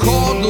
сходу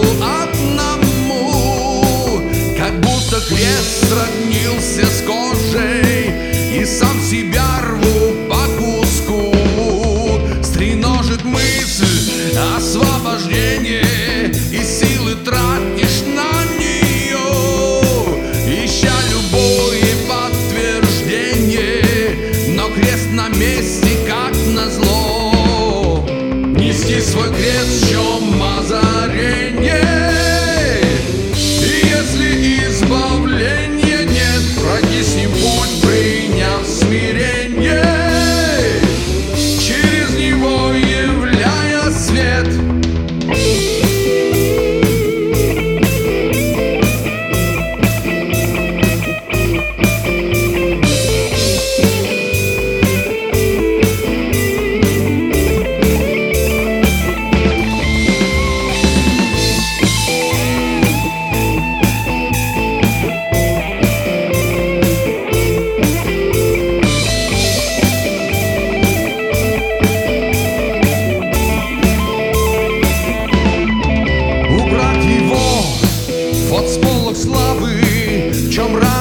одному, как будто крест сроднился с кожей, и сам себя рву по куску. Стреножит мысль освобождение, и силы тратишь на нее, ища любое подтверждение, но крест на месте, как назло. Нести свой крест, в чем озарение, и если избавления нет, пройти с ним путь, приняв смирение, через него являя свет. Вот сполох славы, в чем